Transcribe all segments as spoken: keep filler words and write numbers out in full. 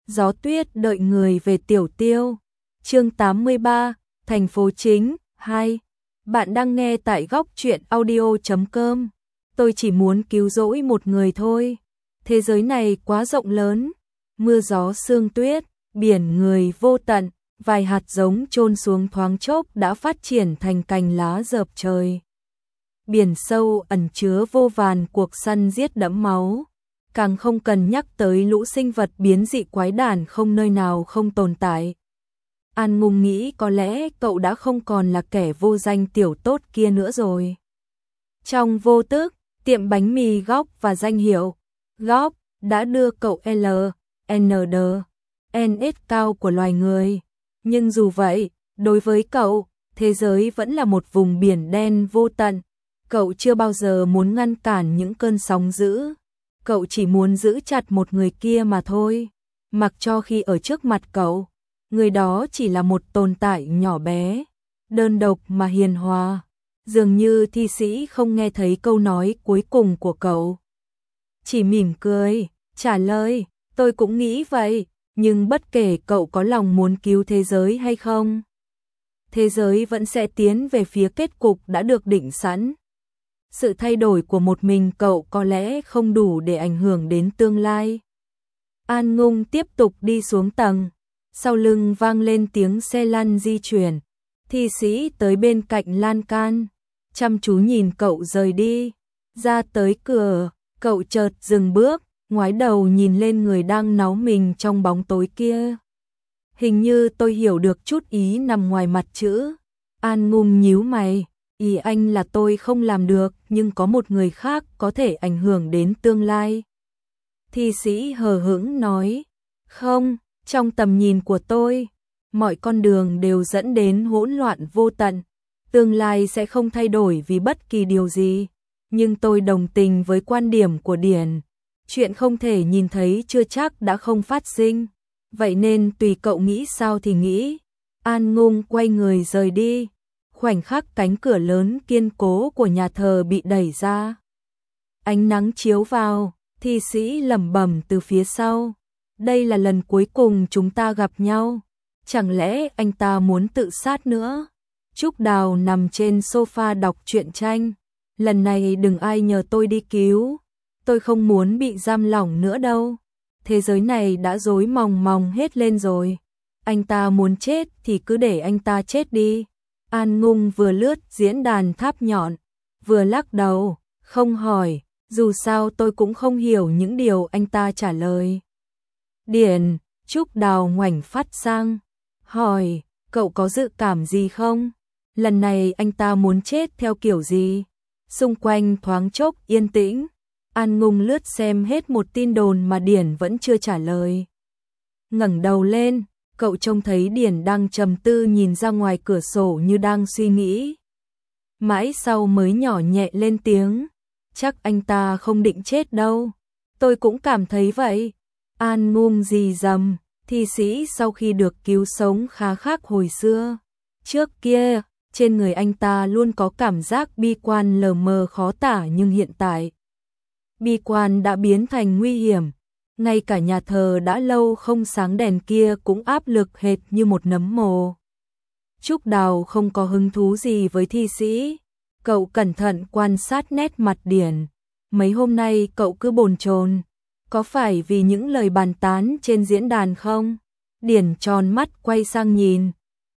Gió tuyết đợi người về Tiểu Tiêu. Chương tám mươi ba, thành phố chính, hai. Bạn đang nghe tại góc truyện audio chấm com. Tôi chỉ muốn cứu rỗi một người thôi. Thế giới này quá rộng lớn, mưa gió sương tuyết, biển người vô tận, vài hạt giống chôn xuống thoáng chốc đã phát triển thành cành lá rợp trời. Biển sâu ẩn chứa vô vàn cuộc săn giết đẫm máu, càng không cần nhắc tới lũ sinh vật biến dị quái đản không nơi nào không tồn tại. An Ngung nghĩ có lẽ cậu đã không còn là kẻ vô danh tiểu tốt kia nữa rồi. Trong vô thức, tiệm bánh mì Góc và danh hiệu Góc đã đưa cậu L, N D, N S cao của loài người. Nhưng dù vậy, đối với cậu, thế giới vẫn là một vùng biển đen vô tận. Cậu chưa bao giờ muốn ngăn cản những cơn sóng dữ. Cậu chỉ muốn giữ chặt một người kia mà thôi. Mặc cho khi ở trước mặt cậu, người đó chỉ là một tồn tại nhỏ bé, đơn độc mà hiền hòa. Dường như thi sĩ không nghe thấy câu nói cuối cùng của cậu. Chỉ mỉm cười, trả lời, tôi cũng nghĩ vậy, nhưng bất kể cậu có lòng muốn cứu thế giới hay không, thế giới vẫn sẽ tiến về phía kết cục đã được định sẵn. Sự thay đổi của một mình cậu có lẽ không đủ để ảnh hưởng đến tương lai. An Ngung tiếp tục đi xuống tầng, sau lưng vang lên tiếng xe lăn di chuyển. Thi sĩ tới bên cạnh lan can, chăm chú nhìn cậu rời đi. Ra tới cửa, cậu chợt dừng bước, ngoái đầu nhìn lên người đang náu mình trong bóng tối kia. Hình như tôi hiểu được chút ý nằm ngoài mặt chữ. An Ngung nhíu mày, ý anh là tôi không làm được, nhưng có một người khác có thể ảnh hưởng đến tương lai. Thi sĩ hờ hững nói, không, trong tầm nhìn của tôi, mọi con đường đều dẫn đến hỗn loạn vô tận. Tương lai sẽ không thay đổi vì bất kỳ điều gì, nhưng tôi đồng tình với quan điểm của Điển. Chuyện không thể nhìn thấy chưa chắc đã không phát sinh, vậy nên tùy cậu nghĩ sao thì nghĩ. An Ngung quay người rời đi. Khoảnh khắc cánh cửa lớn kiên cố của nhà thờ bị đẩy ra, ánh nắng chiếu vào, thi sĩ lẩm bẩm từ phía sau, đây là lần cuối cùng chúng ta gặp nhau, chẳng lẽ anh ta muốn tự sát nữa? Trúc Đào nằm trên sofa đọc truyện tranh, lần này đừng ai nhờ tôi đi cứu, tôi không muốn bị giam lỏng nữa đâu, thế giới này đã rối mòng mòng hết lên rồi, anh ta muốn chết thì cứ để anh ta chết đi. An Ngung vừa lướt diễn đàn tháp nhọn, vừa lắc đầu, không hỏi, dù sao tôi cũng không hiểu những điều anh ta trả lời. Điển, Trúc Đào ngoảnh phát sang, hỏi, cậu có dự cảm gì không? Lần này anh ta muốn chết theo kiểu gì? Xung quanh thoáng chốc yên tĩnh, An Ngung lướt xem hết một tin đồn mà Điển vẫn chưa trả lời. Ngẩng đầu lên, cậu trông thấy Điển đang trầm tư nhìn ra ngoài cửa sổ như đang suy nghĩ. Mãi sau mới nhỏ nhẹ lên tiếng, chắc anh ta không định chết đâu. Tôi cũng cảm thấy vậy. An Ngung rì rầm, thi sĩ sau khi được cứu sống khá khác hồi xưa. Trước kia, trên người anh ta luôn có cảm giác bi quan lờ mờ khó tả, nhưng hiện tại, bi quan đã biến thành nguy hiểm. Ngay cả nhà thờ đã lâu không sáng đèn kia cũng áp lực hệt như một nấm mồ. Trúc Đào không có hứng thú gì với thi sĩ. Cậu cẩn thận quan sát nét mặt Điển. Mấy hôm nay cậu cứ bồn chồn. Có phải vì những lời bàn tán trên diễn đàn không? Điển tròn mắt quay sang nhìn.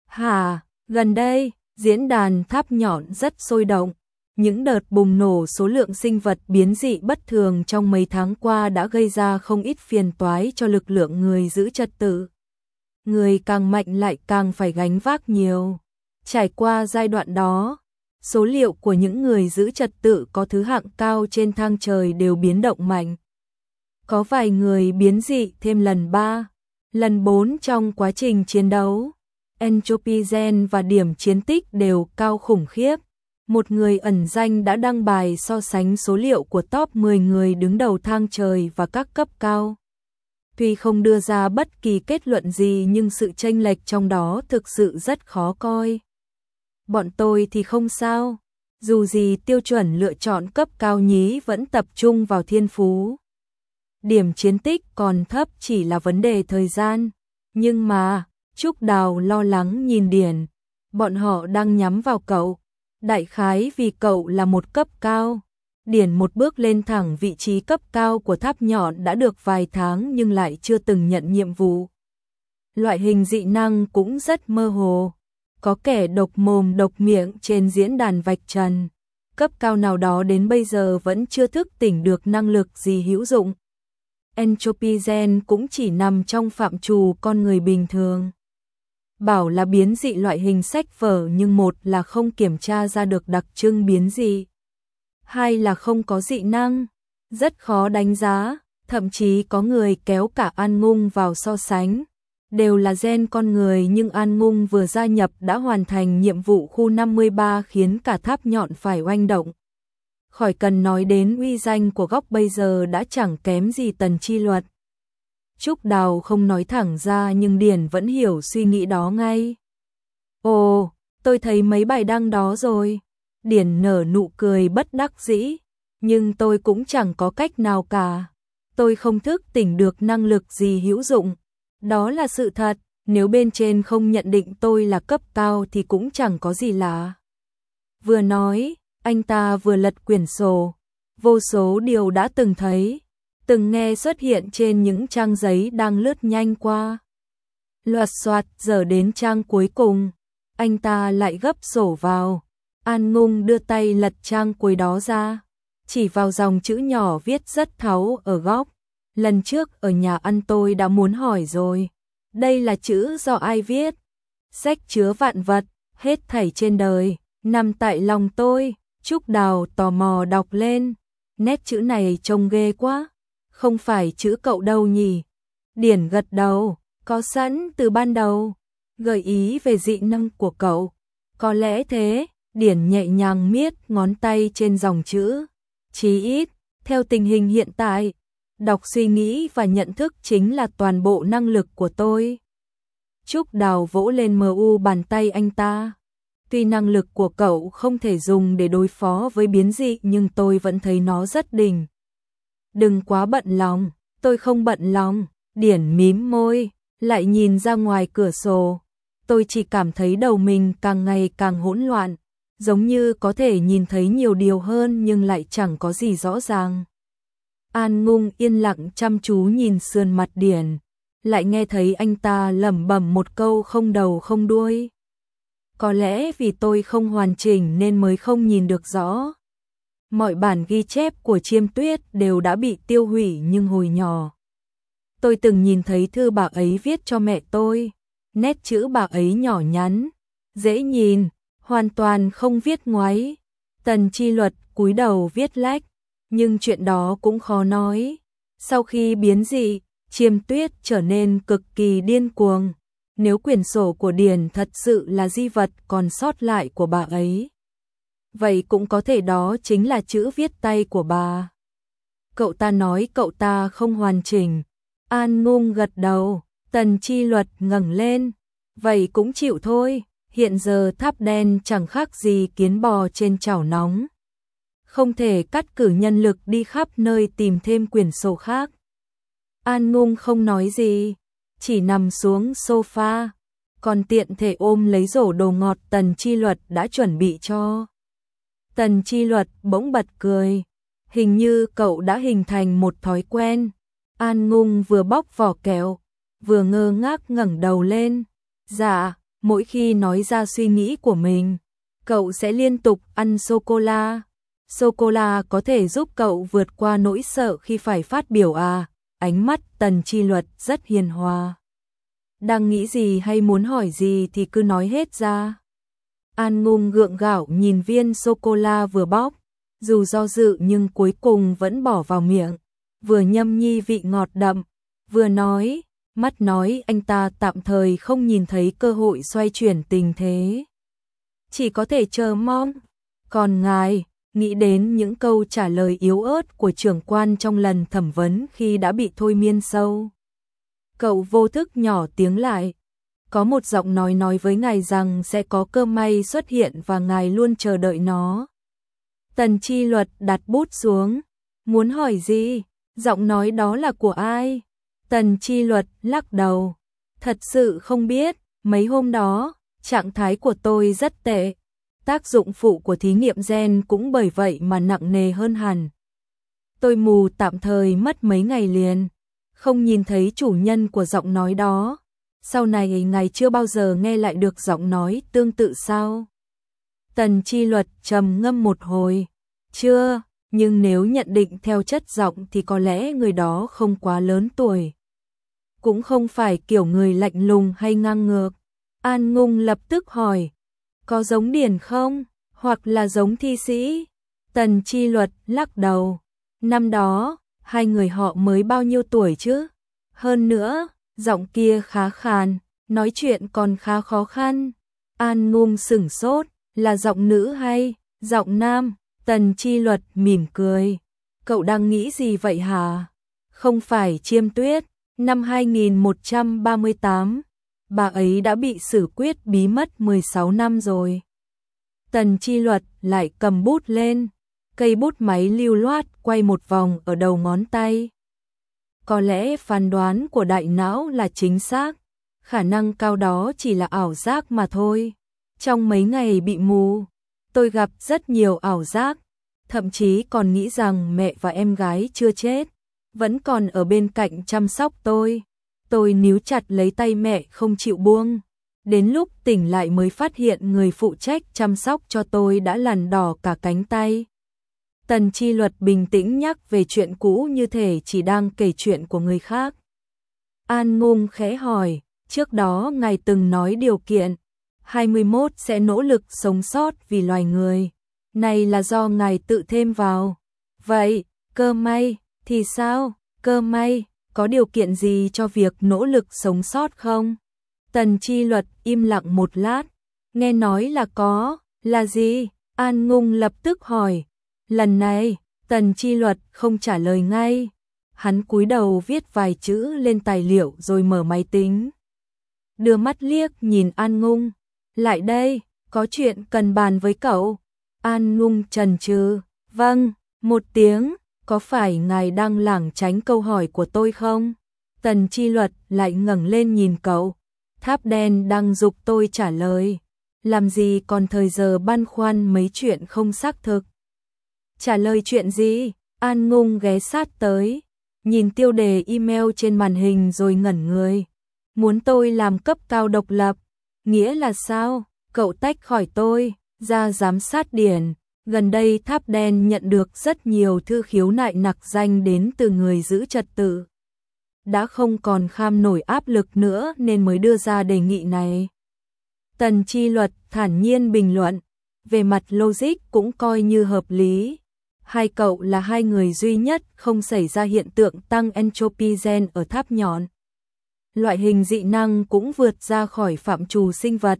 Hả, gần đây, diễn đàn tháp nhọn rất sôi động. Những đợt bùng nổ số lượng sinh vật biến dị bất thường trong mấy tháng qua đã gây ra không ít phiền toái cho lực lượng người giữ trật tự. Người càng mạnh lại càng phải gánh vác nhiều. Trải qua giai đoạn đó, số liệu của những người giữ trật tự có thứ hạng cao trên thang trời đều biến động mạnh. Có vài người biến dị thêm lần ba, lần bốn trong quá trình chiến đấu. Entropy gen và điểm chiến tích đều cao khủng khiếp. Một người ẩn danh đã đăng bài so sánh số liệu của top mười người đứng đầu thang trời và các cấp cao. Tuy không đưa ra bất kỳ kết luận gì nhưng sự chênh lệch trong đó thực sự rất khó coi. Bọn tôi thì không sao, dù gì tiêu chuẩn lựa chọn cấp cao nhí vẫn tập trung vào thiên phú. điểm chiến tích còn thấp chỉ là vấn đề thời gian. Nhưng mà, Trúc Đào lo lắng nhìn Điển, bọn họ đang nhắm vào cậu, đại khái vì cậu là một cấp cao. Điển một bước lên thẳng vị trí cấp cao của tháp nhọn đã được vài tháng nhưng lại chưa từng nhận nhiệm vụ. Loại hình dị năng cũng rất mơ hồ, có kẻ độc mồm độc miệng trên diễn đàn vạch trần, cấp cao nào đó đến bây giờ vẫn chưa thức tỉnh được năng lực gì hữu dụng. Entropy gen cũng chỉ nằm trong phạm trù con người bình thường. Bảo là biến dị loại hình sách vở nhưng một là không kiểm tra ra được đặc trưng biến dị, hai là không có dị năng, rất khó đánh giá, thậm chí có người kéo cả An Ngung vào so sánh. Đều là gen con người nhưng An Ngung vừa gia nhập đã hoàn thành nhiệm vụ khu năm mươi ba khiến cả tháp nhọn phải oanh động. Khỏi cần nói đến uy danh của góc bây giờ đã chẳng kém gì Tần Chi Luật. Trúc Đào không nói thẳng ra nhưng Điển vẫn hiểu suy nghĩ đó ngay. Ồ, tôi thấy mấy bài đăng đó rồi. Điển nở nụ cười bất đắc dĩ. Nhưng tôi cũng chẳng có cách nào cả. Tôi không thức tỉnh được năng lực gì hữu dụng. Đó là sự thật, nếu bên trên không nhận định tôi là cấp cao thì cũng chẳng có gì lạ. Vừa nói, anh ta vừa lật quyển sổ. Vô số điều đã từng thấy, từng nghe xuất hiện trên những trang giấy đang lướt nhanh qua. Loạt soạt giờ đến trang cuối cùng, anh ta lại gấp sổ vào. An Ngung đưa tay lật trang cuối đó ra, chỉ vào dòng chữ nhỏ viết rất tháo ở góc. Lần trước ở nhà ăn tôi đã muốn hỏi rồi. Đây là chữ do ai viết? Sách chứa vạn vật, hết thảy trên đời, nằm tại lòng tôi. Trúc Đào tò mò đọc lên. Nét chữ này trông ghê quá. Không phải chữ cậu đâu nhỉ? Điển gật đầu, có sẵn từ ban đầu. Gợi ý về dị năng của cậu. Có lẽ thế, Điển nhẹ nhàng miết ngón tay trên dòng chữ. Chí ít, theo tình hình hiện tại, đọc suy nghĩ và nhận thức chính là toàn bộ năng lực của tôi. Trúc Đào vỗ lên mờ u bàn tay anh ta. Tuy năng lực của cậu không thể dùng để đối phó với biến dị nhưng tôi vẫn thấy nó rất đỉnh. Đừng quá bận lòng, tôi không bận lòng. Điển mím môi, lại nhìn ra ngoài cửa sổ. Tôi chỉ cảm thấy đầu mình càng ngày càng hỗn loạn, giống như có thể nhìn thấy nhiều điều hơn nhưng lại chẳng có gì rõ ràng. An Ngung yên lặng chăm chú nhìn sườn mặt Điển, lại nghe thấy anh ta lẩm bẩm một câu không đầu không đuôi. Có lẽ vì tôi không hoàn chỉnh nên mới không nhìn được rõ. Mọi bản ghi chép của Chiêm Tuyết đều đã bị tiêu hủy nhưng hồi nhỏ tôi từng nhìn thấy thư bà ấy viết cho mẹ tôi. Nét chữ bà ấy nhỏ nhắn, dễ nhìn, hoàn toàn không viết ngoáy. Tần Chi Luật cúi đầu viết lách, nhưng chuyện đó cũng khó nói. Sau khi biến dị, Chiêm Tuyết trở nên cực kỳ điên cuồng. Nếu quyển sổ của Điển thật sự là di vật còn sót lại của bà ấy, vậy cũng có thể đó chính là chữ viết tay của bà. Cậu ta nói cậu ta không hoàn chỉnh. An Ngung gật đầu. Tần Chi Luật ngẩng lên. Vậy cũng chịu thôi. Hiện giờ tháp đen chẳng khác gì kiến bò trên chảo nóng. Không thể cắt cử nhân lực đi khắp nơi tìm thêm quyển sổ khác. An Ngung không nói gì, chỉ nằm xuống sofa, còn tiện thể ôm lấy rổ đồ ngọt Tần Chi Luật đã chuẩn bị cho. Tần Chi Luật bỗng bật cười, hình như cậu đã hình thành một thói quen. An Ngung vừa bóc vỏ kẹo, vừa ngơ ngác ngẩng đầu lên. Dạ, mỗi khi nói ra suy nghĩ của mình, cậu sẽ liên tục ăn sô-cô-la. Sô-cô-la có thể giúp cậu vượt qua nỗi sợ khi phải phát biểu à? Ánh mắt Tần Chi Luật rất hiền hòa. Đang nghĩ gì hay muốn hỏi gì thì cứ nói hết ra. An Ngung gượng gạo nhìn viên sô-cô-la vừa bóc, dù do dự nhưng cuối cùng vẫn bỏ vào miệng, vừa nhâm nhi vị ngọt đậm, vừa nói, mắt nói anh ta tạm thời không nhìn thấy cơ hội xoay chuyển tình thế. Chỉ có thể chờ mong. Còn ngài, nghĩ đến những câu trả lời yếu ớt của trưởng quan trong lần thẩm vấn khi đã bị thôi miên sâu. Cậu vô thức nhỏ tiếng lại. Có một giọng nói nói với ngài rằng sẽ có cơ may xuất hiện và ngài luôn chờ đợi nó. Tần Chi Luật đặt bút xuống. Muốn hỏi gì? Giọng nói đó là của ai? Tần Chi Luật lắc đầu. Thật sự không biết, mấy hôm đó, trạng thái của tôi rất tệ. Tác dụng phụ của thí nghiệm gen cũng bởi vậy mà nặng nề hơn hẳn. Tôi mù tạm thời mất mấy ngày liền, không nhìn thấy chủ nhân của giọng nói đó. Sau này ngài chưa bao giờ nghe lại được giọng nói tương tự sao? Tần Chi Luật trầm ngâm một hồi. Chưa, nhưng nếu nhận định theo chất giọng thì có lẽ người đó không quá lớn tuổi. Cũng không phải kiểu người lạnh lùng hay ngang ngược. An Ngung lập tức hỏi. Có giống Điền không? Hoặc là giống Thi Sĩ? Tần Chi Luật lắc đầu. Năm đó, hai người họ mới bao nhiêu tuổi chứ? Hơn nữa, giọng kia khá khàn, nói chuyện còn khá khó khăn. An Ngung sửng sốt, là giọng nữ hay giọng nam? Tần Chi Luật mỉm cười. Cậu đang nghĩ gì vậy hả? Không phải Chiêm Tuyết, năm hai nghìn một trăm ba mươi tám, bà ấy đã bị xử quyết bí mất mười sáu năm rồi. Tần Chi Luật lại cầm bút lên, cây bút máy lưu loát quay một vòng ở đầu ngón tay. Có lẽ phán đoán của đại não là chính xác, khả năng cao đó chỉ là ảo giác mà thôi. Trong mấy ngày bị mù, tôi gặp rất nhiều ảo giác, thậm chí còn nghĩ rằng mẹ và em gái chưa chết, vẫn còn ở bên cạnh chăm sóc tôi. Tôi níu chặt lấy tay mẹ không chịu buông. Đến lúc tỉnh lại mới phát hiện người phụ trách chăm sóc cho tôi đã lằn đỏ cả cánh tay. Tần Chi Luật bình tĩnh nhắc về chuyện cũ như thể chỉ đang kể chuyện của người khác. An Ngung khẽ hỏi, trước đó ngài từng nói điều kiện hai mươi mốt sẽ nỗ lực sống sót vì loài người. Này là do ngài tự thêm vào. Vậy, cơ may, thì sao? Cơ may, có điều kiện gì cho việc nỗ lực sống sót không? Tần Chi Luật im lặng một lát. Nghe nói là có, là gì? An Ngung lập tức hỏi. Lần này, Tần Chi Luật không trả lời ngay. Hắn cúi đầu viết vài chữ lên tài liệu rồi mở máy tính. Đưa mắt liếc nhìn An Ngung. Lại đây, có chuyện cần bàn với cậu. An Ngung chần chừ. Vâng, một tiếng. Có phải ngài đang lảng tránh câu hỏi của tôi không? Tần Chi Luật lại ngẩng lên nhìn cậu. Tháp đen đang giục tôi trả lời. Làm gì còn thời giờ băn khoăn mấy chuyện không xác thực. Trả lời chuyện gì? An Ngung ghé sát tới, nhìn tiêu đề email trên màn hình rồi ngẩn người. Muốn tôi làm cấp cao độc lập. Nghĩa là sao? Cậu tách khỏi tôi, ra giám sát Điền. Gần đây Tháp Đen nhận được rất nhiều thư khiếu nại nặc danh đến từ người giữ trật tự. Đã không còn kham nổi áp lực nữa nên mới đưa ra đề nghị này. Tần Chi Luật thản nhiên bình luận, về mặt logic cũng coi như hợp lý. Hai cậu là hai người duy nhất không xảy ra hiện tượng tăng entropy gen ở tháp nhọn. Loại hình dị năng cũng vượt ra khỏi phạm trù sinh vật.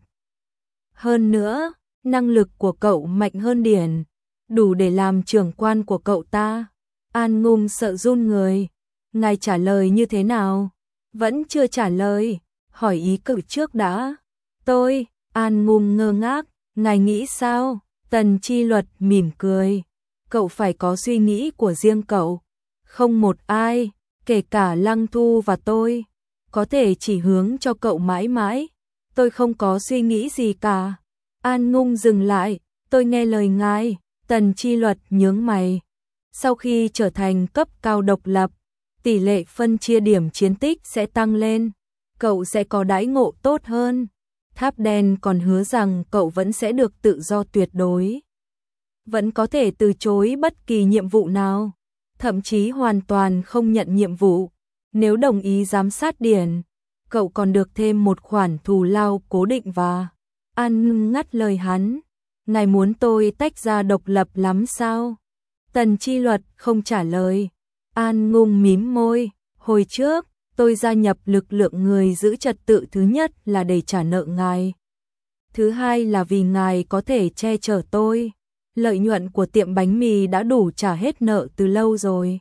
Hơn nữa, năng lực của cậu mạnh hơn Điền, đủ để làm trưởng quan của cậu ta. An Ngung sợ run người. Ngài trả lời như thế nào? Vẫn chưa trả lời, hỏi ý cậu trước đã. Tôi, An Ngung ngơ ngác, ngài nghĩ sao? Tần Chi Luật mỉm cười. Cậu phải có suy nghĩ của riêng cậu. Không một ai, kể cả Lăng Thu và tôi, có thể chỉ hướng cho cậu mãi mãi. Tôi không có suy nghĩ gì cả. An Ngung dừng lại, tôi nghe lời ngài. Tần Chi Luật nhướng mày. Sau khi trở thành cấp cao độc lập, tỷ lệ phân chia điểm chiến tích sẽ tăng lên. Cậu sẽ có đãi ngộ tốt hơn. Tháp Đen còn hứa rằng cậu vẫn sẽ được tự do tuyệt đối. Vẫn có thể từ chối bất kỳ nhiệm vụ nào. Thậm chí hoàn toàn không nhận nhiệm vụ. Nếu đồng ý giám sát Điền, cậu còn được thêm một khoản thù lao cố định và... An Ngung ngắt lời hắn. Ngài muốn tôi tách ra độc lập lắm sao? Tần Chi Luật không trả lời. An Ngung mím môi. Hồi trước, tôi gia nhập lực lượng người giữ trật tự thứ nhất là để trả nợ ngài. Thứ hai là vì ngài có thể che chở tôi. Lợi nhuận của tiệm bánh mì đã đủ trả hết nợ từ lâu rồi.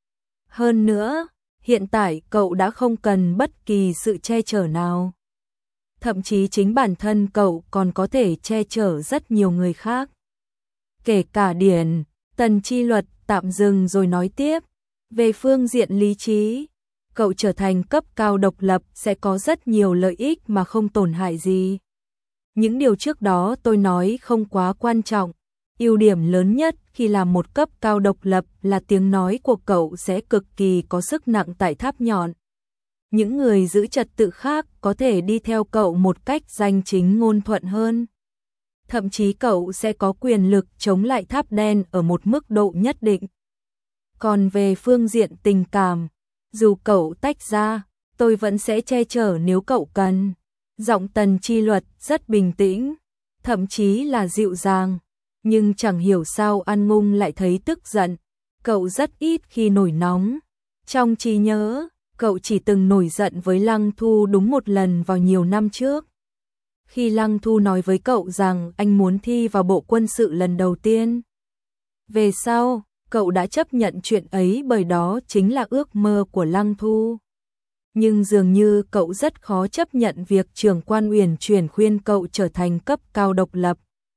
Hơn nữa, hiện tại cậu đã không cần bất kỳ sự che chở nào. Thậm chí chính bản thân cậu còn có thể che chở rất nhiều người khác. Kể cả Điền. Tần Chi Luật tạm dừng rồi nói tiếp. Về phương diện lý trí, cậu trở thành cấp cao độc lập sẽ có rất nhiều lợi ích mà không tổn hại gì. Những điều trước đó tôi nói không quá quan trọng. Ưu điểm lớn nhất khi làm một cấp cao độc lập là tiếng nói của cậu sẽ cực kỳ có sức nặng tại tháp nhọn. Những người giữ trật tự khác có thể đi theo cậu một cách danh chính ngôn thuận hơn. Thậm chí cậu sẽ có quyền lực chống lại tháp đen ở một mức độ nhất định. Còn về phương diện tình cảm, dù cậu tách ra, tôi vẫn sẽ che chở nếu cậu cần. Giọng Tần Chi Luật rất bình tĩnh, thậm chí là dịu dàng, nhưng chẳng hiểu sao An Ngung lại thấy tức giận. Cậu rất ít khi nổi nóng. Trong trí nhớ, cậu chỉ từng nổi giận với Lăng Thu đúng một lần vào nhiều năm trước. Khi Lăng Thu nói với cậu rằng anh muốn thi vào bộ quân sự lần đầu tiên. Về sau, cậu đã chấp nhận chuyện ấy bởi đó chính là ước mơ của Lăng Thu. Nhưng dường như cậu rất khó chấp nhận việc trưởng quan Uyển Chuyển khuyên cậu trở thành cấp cao độc lập.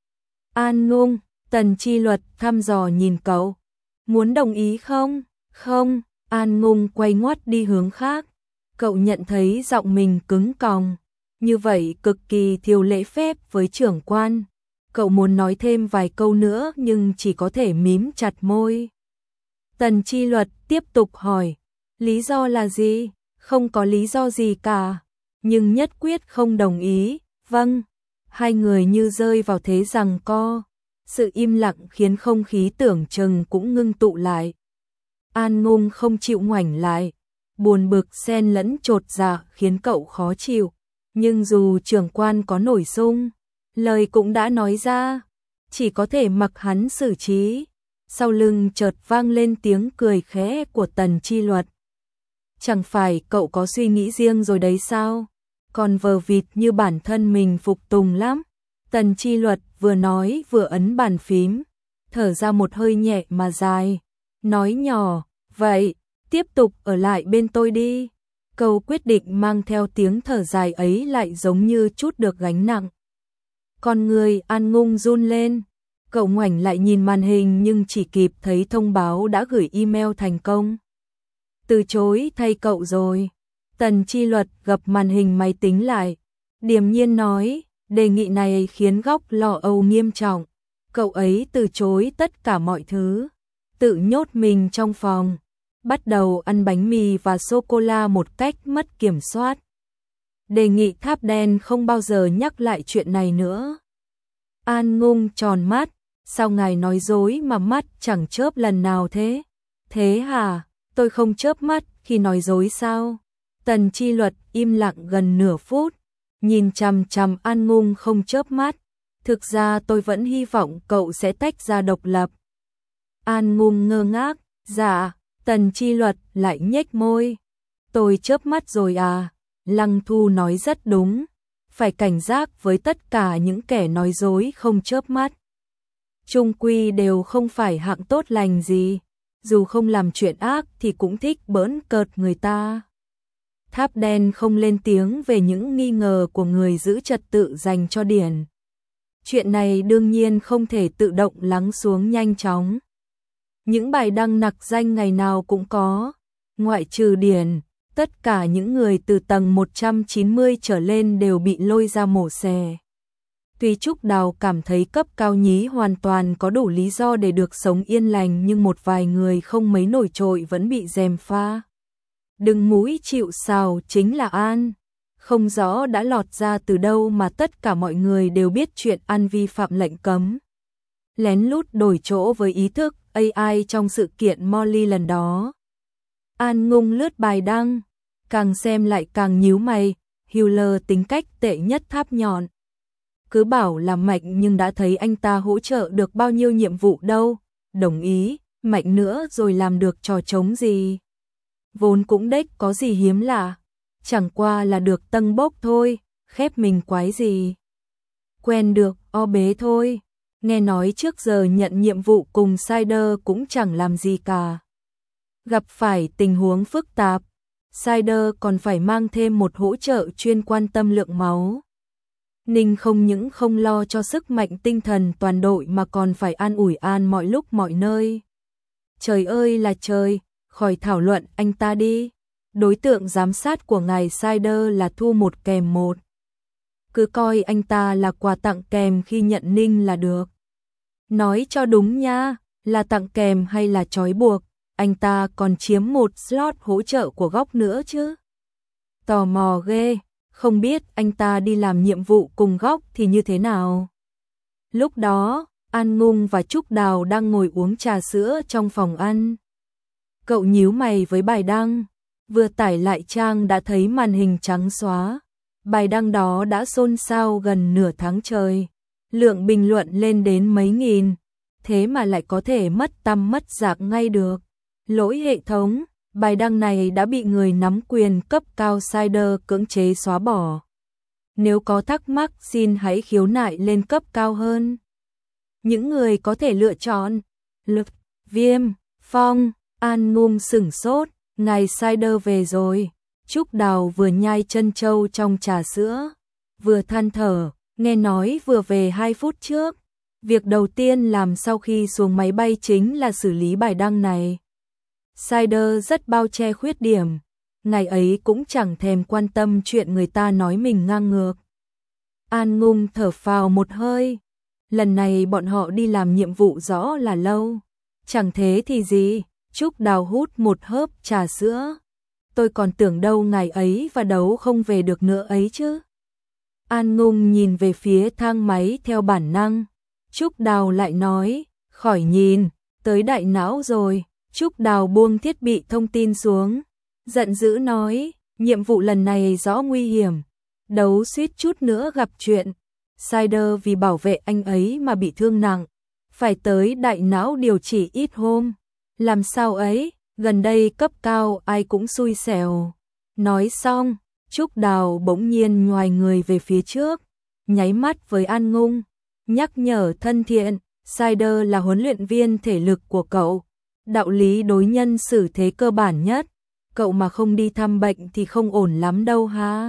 An Ngung, Tần Chi Luật thăm dò nhìn cậu. Muốn đồng ý không? Không, An Ngung quay ngoắt đi hướng khác. Cậu nhận thấy giọng mình cứng còng. Như vậy cực kỳ thiếu lễ phép với trưởng quan. Cậu muốn nói thêm vài câu nữa nhưng chỉ có thể mím chặt môi. Tần Chi Luật tiếp tục hỏi. Lý do là gì? Không có lý do gì cả. Nhưng nhất quyết không đồng ý. Vâng. Hai người như rơi vào thế giằng co. Sự im lặng khiến không khí tưởng chừng cũng ngưng tụ lại. An Ngung không chịu ngoảnh lại. Buồn bực xen lẫn chột dạ khiến cậu khó chịu. Nhưng dù trưởng quan có nổi xung, lời cũng đã nói ra, chỉ có thể mặc hắn xử trí. Sau lưng chợt vang lên tiếng cười khẽ của Tần Chi Luật. Chẳng phải cậu có suy nghĩ riêng rồi đấy sao? Còn vờ vịt như bản thân mình phục tùng lắm. Tần Chi Luật vừa nói vừa ấn bàn phím, thở ra một hơi nhẹ mà dài, nói nhỏ, vậy, tiếp tục ở lại bên tôi đi. Câu quyết định mang theo tiếng thở dài ấy lại giống như chút được gánh nặng. Con người An Ngung run lên, cậu ngoảnh lại nhìn màn hình nhưng chỉ kịp thấy thông báo đã gửi email thành công. Từ chối thay cậu rồi. Tần Chi Luật gập màn hình máy tính lại, điềm nhiên nói, đề nghị này khiến góc lo âu nghiêm trọng. Cậu ấy từ chối tất cả mọi thứ, tự nhốt mình trong phòng, bắt đầu ăn bánh mì và sô-cô-la một cách mất kiểm soát. Đề nghị tháp đen không bao giờ nhắc lại chuyện này nữa. An Ngung tròn mắt, sao ngài nói dối mà mắt chẳng chớp lần nào thế? Thế hả? Tôi không chớp mắt khi nói dối sao? Tần Chi Luật im lặng gần nửa phút, nhìn chằm chằm An Ngung không chớp mắt. Thực ra tôi vẫn hy vọng cậu sẽ tách ra độc lập. An Ngung ngơ ngác, dạ. Tần Chi Luật lại nhếch môi. Tôi chớp mắt rồi à? Lăng Thu nói rất đúng. Phải cảnh giác với tất cả những kẻ nói dối không chớp mắt. Chung quy đều không phải hạng tốt lành gì. Dù không làm chuyện ác thì cũng thích bỡn cợt người ta. Tháp đen không lên tiếng về những nghi ngờ của người giữ trật tự dành cho Điển. Chuyện này đương nhiên không thể tự động lắng xuống nhanh chóng. Những bài đăng nặc danh ngày nào cũng có, ngoại trừ Điển, tất cả những người từ tầng một trăm chín mươi trở lên đều bị lôi ra mổ xẻ. Tuy Trúc Đào cảm thấy cấp cao nhí hoàn toàn có đủ lý do để được sống yên lành nhưng một vài người không mấy nổi trội vẫn bị gièm pha. Đừng mũi chịu sào chính là An. Không rõ đã lọt ra từ đâu mà tất cả mọi người đều biết chuyện An vi phạm lệnh cấm. Lén lút đổi chỗ với ý thức a i trong sự kiện Molly lần đó. An Ngung lướt bài đăng, càng xem lại càng nhíu mày, Hewler tính cách tệ nhất tháp nhọn. Cứ bảo là mạnh nhưng đã thấy anh ta hỗ trợ được bao nhiêu nhiệm vụ đâu, đồng ý, mạnh nữa rồi làm được trò trống gì. Vốn cũng đếch có gì hiếm lạ, chẳng qua là được tâng bốc thôi, khép mình quái gì. Quen được, o bế thôi. Nghe nói trước giờ nhận nhiệm vụ cùng Cider cũng chẳng làm gì cả. Gặp phải tình huống phức tạp, Cider còn phải mang thêm một hỗ trợ chuyên quan tâm lượng máu. Ninh không những không lo cho sức mạnh tinh thần toàn đội mà còn phải an ủi An mọi lúc mọi nơi. Trời ơi là trời, khỏi thảo luận anh ta đi. Đối tượng giám sát của ngài Sider là thu một kèm một. Cứ coi anh ta là quà tặng kèm khi nhận Ninh là được. Nói cho đúng nha, là tặng kèm hay là trói buộc, anh ta còn chiếm một slot hỗ trợ của Góc nữa chứ. Tò mò ghê, không biết anh ta đi làm nhiệm vụ cùng Góc thì như thế nào. Lúc đó, An Ngung và Trúc Đào đang ngồi uống trà sữa trong phòng ăn. Cậu nhíu mày với bài đăng, vừa tải lại trang đã thấy màn hình trắng xóa. Bài đăng đó đã xôn xao gần nửa tháng trời, lượng bình luận lên đến mấy nghìn, thế mà lại có thể mất tăm mất dạng ngay được. Lỗi hệ thống, bài đăng này đã bị người nắm quyền cấp cao Sider cưỡng chế xóa bỏ. Nếu có thắc mắc xin hãy khiếu nại lên cấp cao hơn. Những người có thể lựa chọn Lực, Viêm, Phong. An Ngung sửng sốt, ngài Sider về rồi. Trúc Đào vừa nhai chân trâu trong trà sữa, vừa than thở, nghe nói vừa về hai phút trước. Việc đầu tiên làm sau khi xuống máy bay chính là xử lý bài đăng này. Sider rất bao che khuyết điểm, ngày ấy cũng chẳng thèm quan tâm chuyện người ta nói mình ngang ngược. An Ngung thở phào một hơi, lần này bọn họ đi làm nhiệm vụ rõ là lâu. Chẳng thế thì gì, Trúc Đào hút một hớp trà sữa. Tôi còn tưởng đâu ngày ấy và đấu không về được nữa ấy chứ. An Ngung nhìn về phía thang máy theo bản năng. Trúc Đào lại nói, khỏi nhìn, tới đại não rồi. Trúc Đào buông thiết bị thông tin xuống, giận dữ nói, nhiệm vụ lần này rõ nguy hiểm. Đấu suýt chút nữa gặp chuyện. Sider vì bảo vệ anh ấy mà bị thương nặng, phải tới đại não điều trị ít hôm. Làm sao ấy, gần đây cấp cao ai cũng xui xẻo. Nói xong, Trúc Đào bỗng nhiên nhoài người về phía trước, nháy mắt với An Ngung, nhắc nhở thân thiện, Sider là huấn luyện viên thể lực của cậu. Đạo lý đối nhân xử thế cơ bản nhất, cậu mà không đi thăm bệnh thì không ổn lắm đâu ha.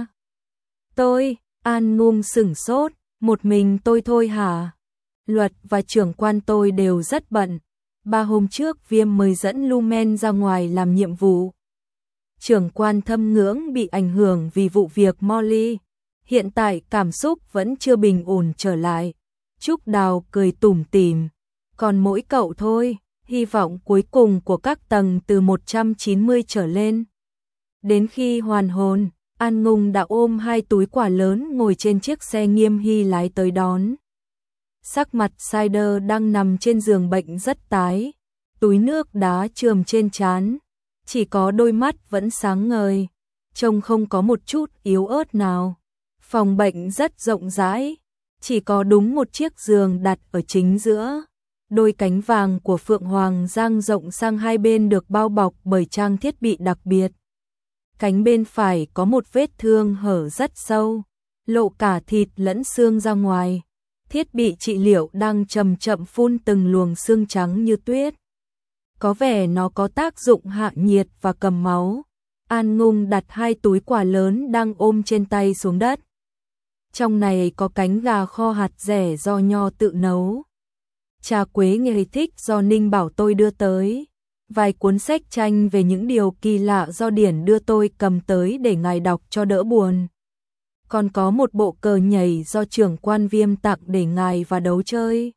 Tôi, An Ngung sửng sốt, một mình tôi thôi hả? Luật và trưởng quan tôi đều rất bận. Ba hôm trước Viêm mới dẫn Lumen ra ngoài làm nhiệm vụ. Trưởng quan thâm ngưỡng bị ảnh hưởng vì vụ việc Molly. Hiện tại cảm xúc vẫn chưa bình ổn trở lại. Trúc Đào cười tủm tỉm. Còn mỗi cậu thôi, hy vọng cuối cùng của các tầng từ một trăm chín mươi trở lên. Đến khi hoàn hồn, An Ngung đã ôm hai túi quà lớn ngồi trên chiếc xe Nghiêm Hy lái tới đón. Sắc mặt Sider đang nằm trên giường bệnh rất tái, túi nước đá chườm trên trán, chỉ có đôi mắt vẫn sáng ngời, trông không có một chút yếu ớt nào. Phòng bệnh rất rộng rãi, chỉ có đúng một chiếc giường đặt ở chính giữa. Đôi cánh vàng của Phượng Hoàng dang rộng sang hai bên được bao bọc bởi trang thiết bị đặc biệt. Cánh bên phải có một vết thương hở rất sâu, lộ cả thịt lẫn xương ra ngoài. Thiết bị trị liệu đang chậm chậm phun từng luồng xương trắng như tuyết. Có vẻ nó có tác dụng hạ nhiệt và cầm máu. An Ngung đặt hai túi quà lớn đang ôm trên tay xuống đất. Trong này có cánh gà kho hạt dẻ do Nho tự nấu. Trà quế nghệ thích do Ninh bảo tôi đưa tới. Vài cuốn sách tranh về những điều kỳ lạ do Điển đưa tôi cầm tới để ngài đọc cho đỡ buồn. Còn có một bộ cờ nhảy do trưởng quan Viêm tặng để ngài và đấu chơi.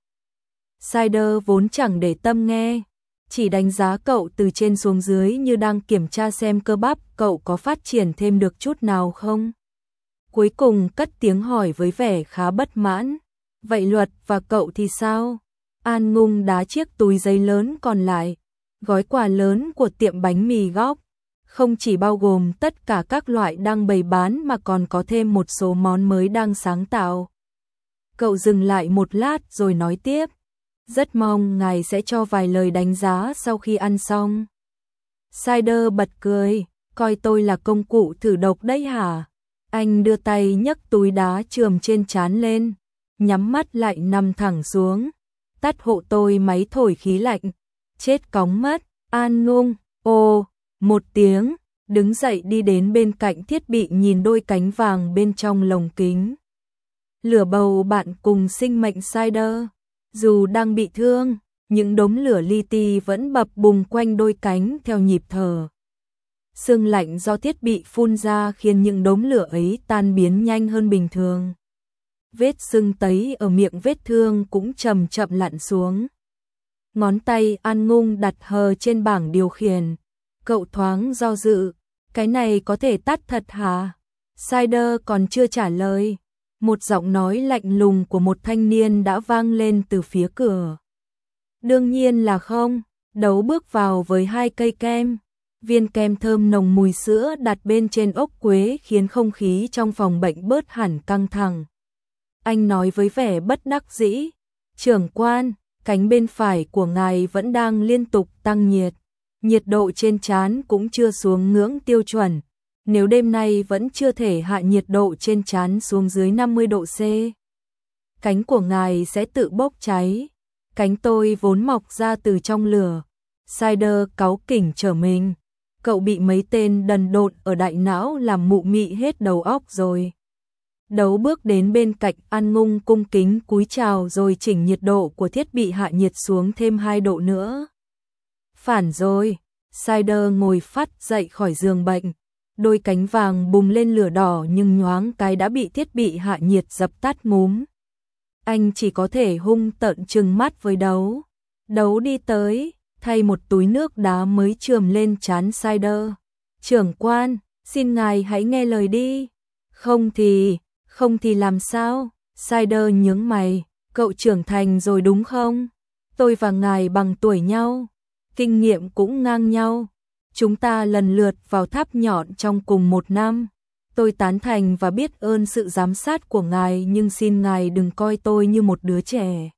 Sider vốn chẳng để tâm nghe, chỉ đánh giá cậu từ trên xuống dưới như đang kiểm tra xem cơ bắp cậu có phát triển thêm được chút nào không. Cuối cùng cất tiếng hỏi với vẻ khá bất mãn, vậy Luật và cậu thì sao? An Ngung đá chiếc túi giấy lớn còn lại, gói quà lớn của tiệm bánh mì Góc. Không chỉ bao gồm tất cả các loại đang bày bán mà còn có thêm một số món mới đang sáng tạo. Cậu dừng lại một lát rồi nói tiếp. Rất mong ngài sẽ cho vài lời đánh giá sau khi ăn xong. Sider bật cười, coi tôi là công cụ thử độc đấy hả? Anh đưa tay nhấc túi đá chườm trên trán lên, nhắm mắt lại nằm thẳng xuống. Tắt hộ tôi máy thổi khí lạnh. Chết cóng mất, An Ngung, ô... Một tiếng, đứng dậy đi đến bên cạnh thiết bị nhìn đôi cánh vàng bên trong lồng kính. Lửa bầu bạn cùng sinh mệnh Sider, dù đang bị thương, những đốm lửa li ti vẫn bập bùng quanh đôi cánh theo nhịp thở. Sương lạnh do thiết bị phun ra khiến những đốm lửa ấy tan biến nhanh hơn bình thường. Vết sưng tấy ở miệng vết thương cũng chậm chậm lặn xuống. Ngón tay An Ngung đặt hờ trên bảng điều khiển. Cậu thoáng do dự, cái này có thể tắt thật hả? Cider còn chưa trả lời. Một giọng nói lạnh lùng của một thanh niên đã vang lên từ phía cửa. Đương nhiên là không. Đấu bước vào với hai cây kem. Viên kem thơm nồng mùi sữa đặt bên trên ốc quế khiến không khí trong phòng bệnh bớt hẳn căng thẳng. Anh nói với vẻ bất đắc dĩ. Trưởng quan, cánh bên phải của ngài vẫn đang liên tục tăng nhiệt. Nhiệt độ trên trán cũng chưa xuống ngưỡng tiêu chuẩn. Nếu đêm nay vẫn chưa thể hạ nhiệt độ trên trán xuống dưới năm mươi độ C, cánh của ngài sẽ tự bốc cháy. Cánh tôi vốn mọc ra từ trong lửa. Cider cáu kỉnh trở mình. Cậu bị mấy tên đần độn ở đại não làm mụ mị hết đầu óc rồi. Đấu bước đến bên cạnh An Ngung cung kính cúi chào rồi chỉnh nhiệt độ của thiết bị hạ nhiệt xuống thêm hai độ nữa. Phản rồi. Cider ngồi phắt dậy khỏi giường bệnh. Đôi cánh vàng bùng lên lửa đỏ nhưng nhoáng cái đã bị thiết bị hạ nhiệt dập tắt ngúm. Anh chỉ có thể hung tợn trừng mắt với Đấu. Đấu đi tới, thay một túi nước đá mới chườm lên trán Cider. Trưởng quan, xin ngài hãy nghe lời đi. Không thì, không thì làm sao? Cider nhướng mày, cậu trưởng thành rồi đúng không? Tôi và ngài bằng tuổi nhau, kinh nghiệm cũng ngang nhau. Chúng ta lần lượt vào tháp nhọn trong cùng một năm. Tôi tán thành và biết ơn sự giám sát của ngài nhưng xin ngài đừng coi tôi như một đứa trẻ.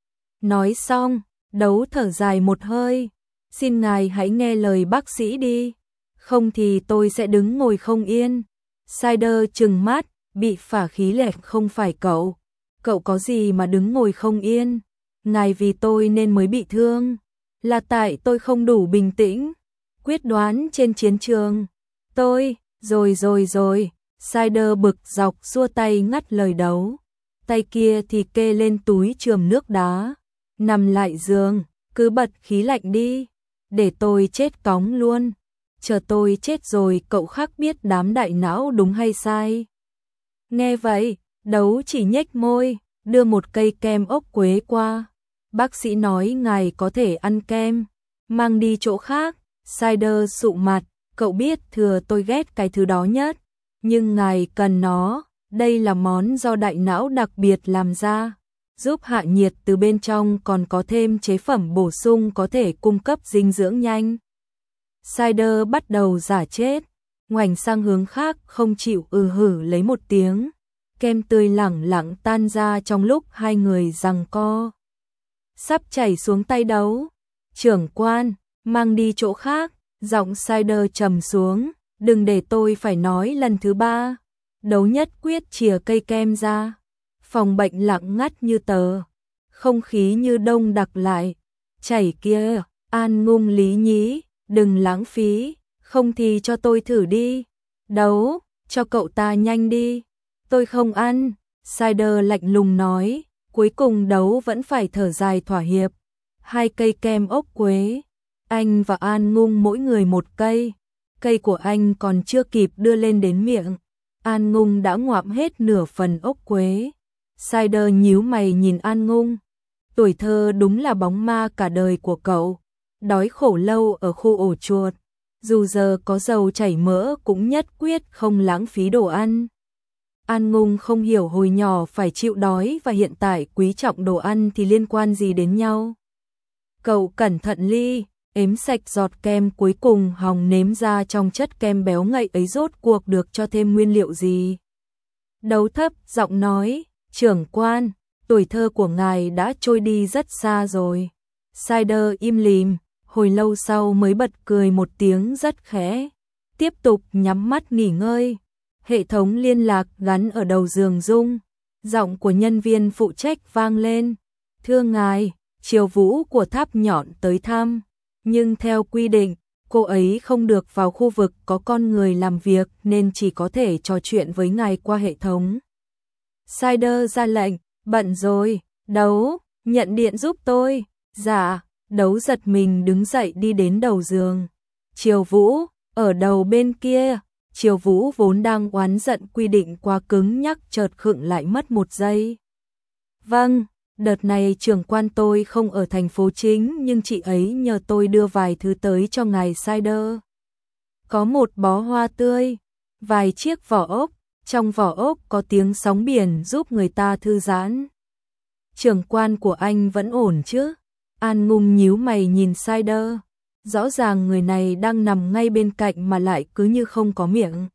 Nói xong, Đấu thở dài một hơi. Xin ngài hãy nghe lời bác sĩ đi. Không thì tôi sẽ đứng ngồi không yên. Cider trừng mắt, bị phả khí lẹt không phải cậu. Cậu có gì mà đứng ngồi không yên? Ngài vì tôi nên mới bị thương. Là tại tôi không đủ bình tĩnh, quyết đoán trên chiến trường. Tôi, rồi rồi rồi. Cider bực dọc xua tay ngắt lời Đấu. Tay kia thì kê lên túi chườm nước đá. Nằm lại giường, cứ bật khí lạnh đi. Để tôi chết cóng luôn. Chờ tôi chết rồi cậu khắc biết đám đại não đúng hay sai. Nghe vậy, Đấu chỉ nhếch môi, đưa một cây kem ốc quế qua. Bác sĩ nói ngài có thể ăn kem, mang đi chỗ khác. Cider sụ mặt, cậu biết thừa tôi ghét cái thứ đó nhất. Nhưng ngài cần nó, đây là món do đại não đặc biệt làm ra. Giúp hạ nhiệt từ bên trong còn có thêm chế phẩm bổ sung có thể cung cấp dinh dưỡng nhanh. Cider bắt đầu giả chết, ngoảnh sang hướng khác không chịu ừ hử lấy một tiếng. Kem tươi lẳng lặng tan ra trong lúc hai người giằng co. Sắp chảy xuống tay Đấu. Trưởng quan, mang đi chỗ khác. Giọng Cider trầm xuống. Đừng để tôi phải nói lần thứ ba. Đấu nhất quyết chìa cây kem ra. Phòng bệnh lặng ngắt như tờ. Không khí như đông đặc lại. Chảy kia, An Ngung lý nhí. Đừng lãng phí. Không thì cho tôi thử đi. Đấu, cho cậu ta nhanh đi. Tôi không ăn. Cider lạnh lùng nói. Cuối cùng Đấu vẫn phải thở dài thỏa hiệp. Hai cây kem ốc quế. Anh và An Ngung mỗi người một cây. Cây của anh còn chưa kịp đưa lên đến miệng. An Ngung đã ngoạm hết nửa phần ốc quế. Cider nhíu mày nhìn An Ngung. Tuổi thơ đúng là bóng ma cả đời của cậu. Đói khổ lâu ở khu ổ chuột. Dù giờ có dầu chảy mỡ cũng nhất quyết không lãng phí đồ ăn. An Ngung không hiểu hồi nhỏ phải chịu đói và hiện tại quý trọng đồ ăn thì liên quan gì đến nhau. Cậu cẩn thận ly, ếm sạch giọt kem cuối cùng hòng nếm ra trong chất kem béo ngậy ấy rốt cuộc được cho thêm nguyên liệu gì. Đấu thấp giọng nói, trưởng quan, tuổi thơ của ngài đã trôi đi rất xa rồi. Cider im lìm, hồi lâu sau mới bật cười một tiếng rất khẽ. Tiếp tục nhắm mắt nghỉ ngơi. Hệ thống liên lạc gắn ở đầu giường rung. Giọng của nhân viên phụ trách vang lên. Thưa ngài, Triều Vũ của tháp nhọn tới thăm. Nhưng theo quy định, cô ấy không được vào khu vực có con người làm việc nên chỉ có thể trò chuyện với ngài qua hệ thống. Cider ra lệnh, bận rồi, Đấu, nhận điện giúp tôi. Dạ. Đấu giật mình đứng dậy đi đến đầu giường. Triều Vũ, ở đầu bên kia. Triều Vũ vốn đang oán giận quy định quá cứng nhắc chợt khựng lại mất một giây. Vâng, đợt này trưởng quan tôi không ở thành phố chính nhưng chị ấy nhờ tôi đưa vài thứ tới cho ngài Cider. Có một bó hoa tươi, vài chiếc vỏ ốc, trong vỏ ốc có tiếng sóng biển giúp người ta thư giãn. Trưởng quan của anh vẫn ổn chứ? An Ngung nhíu mày nhìn Cider. Rõ ràng người này đang nằm ngay bên cạnh mà lại cứ như không có miệng.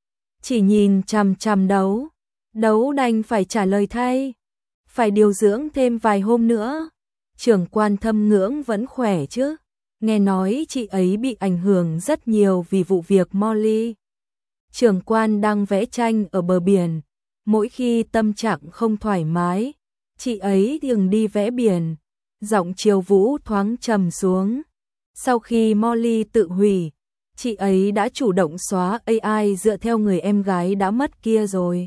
Chỉ nhìn chằm chằm Đấu. Đấu đành phải trả lời thay. Phải điều dưỡng thêm vài hôm nữa. Trưởng quan Thâm Ngưỡng vẫn khỏe chứ? Nghe nói chị ấy bị ảnh hưởng rất nhiều vì vụ việc Molly. Trưởng quan đang vẽ tranh ở bờ biển. Mỗi khi tâm trạng không thoải mái, chị ấy thường đi vẽ biển. Giọng Triều Vũ thoáng trầm xuống. Sau khi Molly tự hủy, chị ấy đã chủ động xóa a i dựa theo người em gái đã mất kia rồi.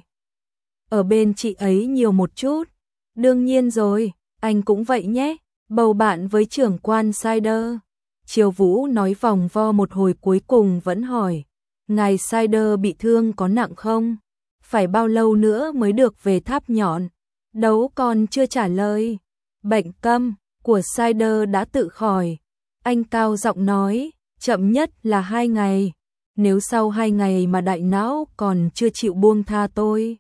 Ở bên chị ấy nhiều một chút. Đương nhiên rồi, anh cũng vậy nhé. Bầu bạn với trưởng quan Cider. Triều Vũ nói vòng vo một hồi cuối cùng vẫn hỏi. Ngài Cider bị thương có nặng không? Phải bao lâu nữa mới được về Tháp Nhọn? Đấu còn chưa trả lời. Bệnh câm của Cider đã tự khỏi. Anh cao giọng nói, chậm nhất là hai ngày. Nếu sau hai ngày mà đại não còn chưa chịu buông tha tôi,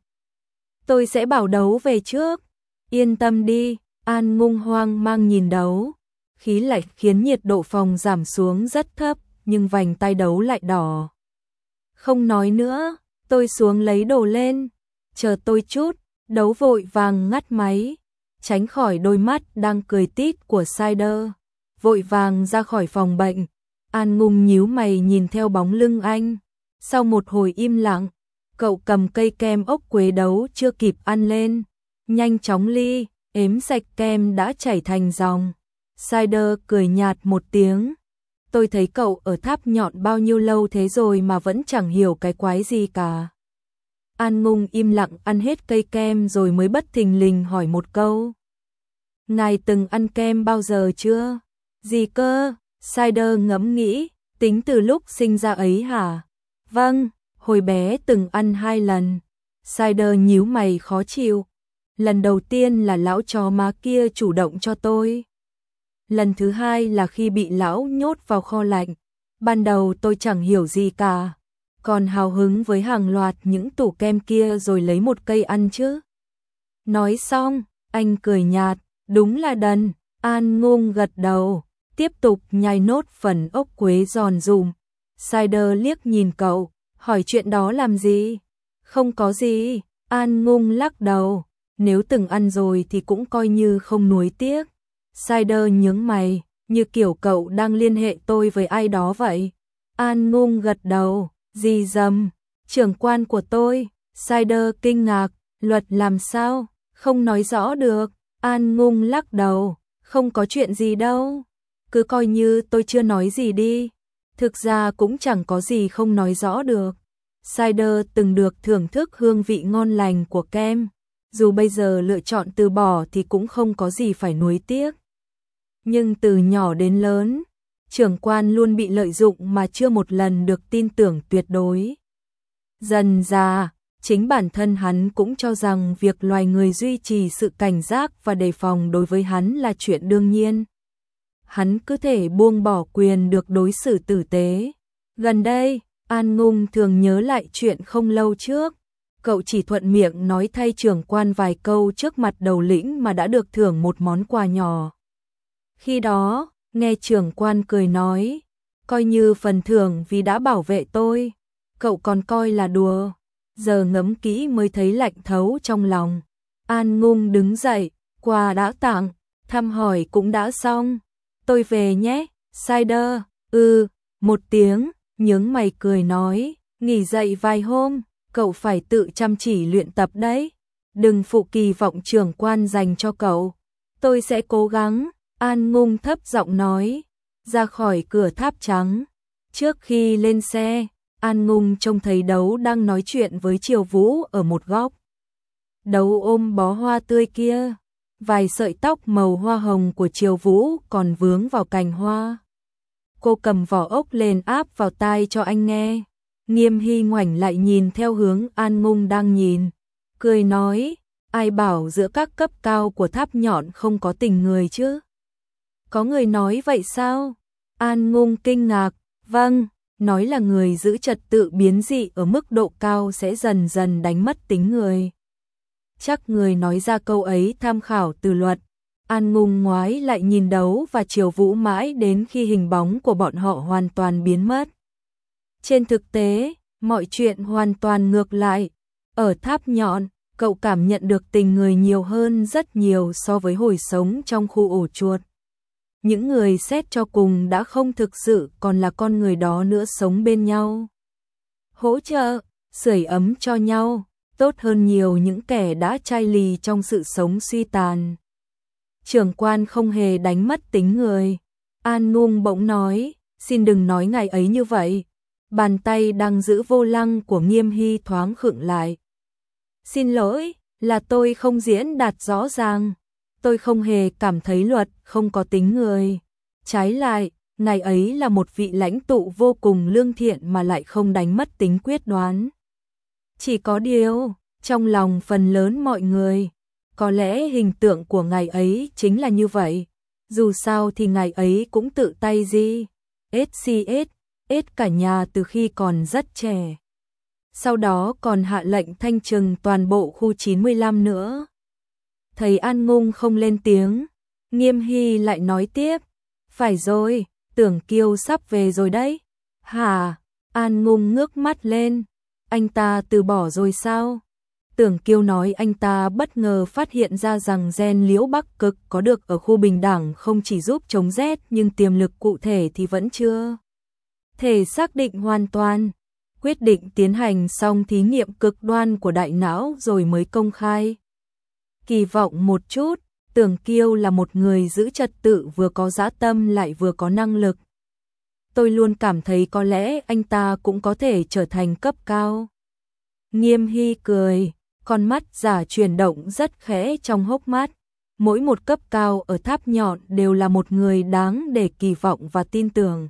tôi sẽ bảo Đấu về trước. Yên tâm đi, An Ngung hoang mang nhìn Đấu. Khí lạnh khiến nhiệt độ phòng giảm xuống rất thấp, nhưng vành tay Đấu lại đỏ. Không nói nữa, tôi xuống lấy đồ lên. Chờ tôi chút, Đấu vội vàng ngắt máy, tránh khỏi đôi mắt đang cười tít của Cider. Vội vàng ra khỏi phòng bệnh. An Ngung nhíu mày nhìn theo bóng lưng anh. Sau một hồi im lặng, cậu cầm cây kem ốc quế Đấu chưa kịp ăn lên. Nhanh chóng ly, ếm sạch kem đã chảy thành dòng. Cider cười nhạt một tiếng. Tôi thấy cậu ở Tháp Nhọn bao nhiêu lâu thế rồi mà vẫn chẳng hiểu cái quái gì cả. An Ngung im lặng ăn hết cây kem rồi mới bất thình lình hỏi một câu. Ngài từng ăn kem bao giờ chưa? Gì cơ? Cider ngẫm nghĩ, tính từ lúc sinh ra ấy hả? Vâng, hồi bé từng ăn hai lần. Cider nhíu mày khó chịu. Lần đầu tiên là lão chó má kia chủ động cho tôi. Lần thứ hai là khi bị lão nhốt vào kho lạnh. Ban đầu tôi chẳng hiểu gì cả, còn hào hứng với hàng loạt những tủ kem kia rồi lấy một cây ăn chứ. Nói xong, anh cười nhạt, đúng là đần. An Ngung gật đầu, tiếp tục nhai nốt phần ốc quế giòn giùm. Cider liếc nhìn cậu, hỏi chuyện đó làm gì? Không có gì, An Ngung lắc đầu, nếu từng ăn rồi thì cũng coi như không nuối tiếc. Cider nhướng mày, như kiểu cậu đang liên hệ tôi với ai đó vậy. An Ngung gật đầu, gì dầm, trưởng quan của tôi. Cider kinh ngạc, luật làm sao, không nói rõ được. An Ngung lắc đầu, không có chuyện gì đâu. Cứ coi như tôi chưa nói gì đi. Thực ra cũng chẳng có gì không nói rõ được. Cider từng được thưởng thức hương vị ngon lành của kem. Dù bây giờ lựa chọn từ bỏ thì cũng không có gì phải nuối tiếc. Nhưng từ nhỏ đến lớn, trưởng quan luôn bị lợi dụng mà chưa một lần được tin tưởng tuyệt đối. Dần dà, chính bản thân hắn cũng cho rằng việc loài người duy trì sự cảnh giác và đề phòng đối với hắn là chuyện đương nhiên. Hắn cứ thể buông bỏ quyền được đối xử tử tế. Gần đây, An Ngung thường nhớ lại chuyện không lâu trước. Cậu chỉ thuận miệng nói thay trưởng quan vài câu trước mặt đầu lĩnh mà đã được thưởng một món quà nhỏ. Khi đó, nghe trưởng quan cười nói, coi như phần thưởng vì đã bảo vệ tôi. Cậu còn coi là đùa. Giờ ngẫm kỹ mới thấy lạnh thấu trong lòng. An Ngung đứng dậy, quà đã tặng, thăm hỏi cũng đã xong. Tôi về nhé, Cider. Ừ, một tiếng, nhướng mày cười nói, nghỉ dậy vài hôm, cậu phải tự chăm chỉ luyện tập đấy. Đừng phụ kỳ vọng trưởng quan dành cho cậu. Tôi sẽ cố gắng, An Ngung thấp giọng nói, ra khỏi cửa tháp trắng. Trước khi lên xe, An Ngung trông thấy Đấu đang nói chuyện với Triều Vũ ở một góc. Đấu ôm bó hoa tươi kia, vài sợi tóc màu hoa hồng của Triều Vũ còn vướng vào cành hoa. Cô cầm vỏ ốc lên áp vào tai cho anh nghe. Nghiêm Hy ngoảnh lại nhìn theo hướng An Ngung đang nhìn, cười nói, ai bảo giữa các cấp cao của tháp nhọn không có tình người chứ? Có người nói vậy sao? An Ngung kinh ngạc, vâng, nói là người giữ trật tự biến dị ở mức độ cao sẽ dần dần đánh mất tính người. Chắc người nói ra câu ấy tham khảo từ luật. An Ngung ngoái lại nhìn Đấu và Triều Vũ mãi đến khi hình bóng của bọn họ hoàn toàn biến mất. Trên thực tế, mọi chuyện hoàn toàn ngược lại. Ở tháp nhọn, cậu cảm nhận được tình người nhiều hơn rất nhiều so với hồi sống trong khu ổ chuột. Những người xét cho cùng đã không thực sự còn là con người đó nữa, sống bên nhau, hỗ trợ, sưởi ấm cho nhau, tốt hơn nhiều những kẻ đã chai lì trong sự sống suy tàn. Trưởng quan không hề đánh mất tính người. An Ngung bỗng nói, xin đừng nói ngày ấy như vậy. Bàn tay đang giữ vô lăng của Nghiêm Hy thoáng khựng lại. Xin lỗi, là tôi không diễn đạt rõ ràng. Tôi không hề cảm thấy luật không có tính người. Trái lại, ngày ấy là một vị lãnh tụ vô cùng lương thiện mà lại không đánh mất tính quyết đoán. Chỉ có điều, trong lòng phần lớn mọi người, có lẽ hình tượng của ngày ấy chính là như vậy. Dù sao thì ngày ấy cũng tự tay di, ét xê ét, ết cả nhà từ khi còn rất trẻ. Sau đó còn hạ lệnh thanh trừng toàn bộ khu chín mươi lăm nữa. Thầy An Ngung không lên tiếng, Nghiêm Hy lại nói tiếp, phải rồi, Tưởng Kiêu sắp về rồi đấy. Hả? An Ngung ngước mắt lên, anh ta từ bỏ rồi sao? Tưởng Kiêu nói anh ta bất ngờ phát hiện ra rằng gen Liễu Bắc Cực có được ở khu bình đẳng không chỉ giúp chống rét nhưng tiềm lực cụ thể thì vẫn chưa thể xác định hoàn toàn. Quyết định tiến hành xong thí nghiệm cực đoan của đại não rồi mới công khai. Kỳ vọng một chút, Tưởng Kiêu là một người giữ trật tự vừa có dã tâm lại vừa có năng lực. Tôi luôn cảm thấy có lẽ anh ta cũng có thể trở thành cấp cao. Nghiêm Hy cười, con mắt giả chuyển động rất khẽ trong hốc mắt. Mỗi một cấp cao ở tháp nhọn đều là một người đáng để kỳ vọng và tin tưởng.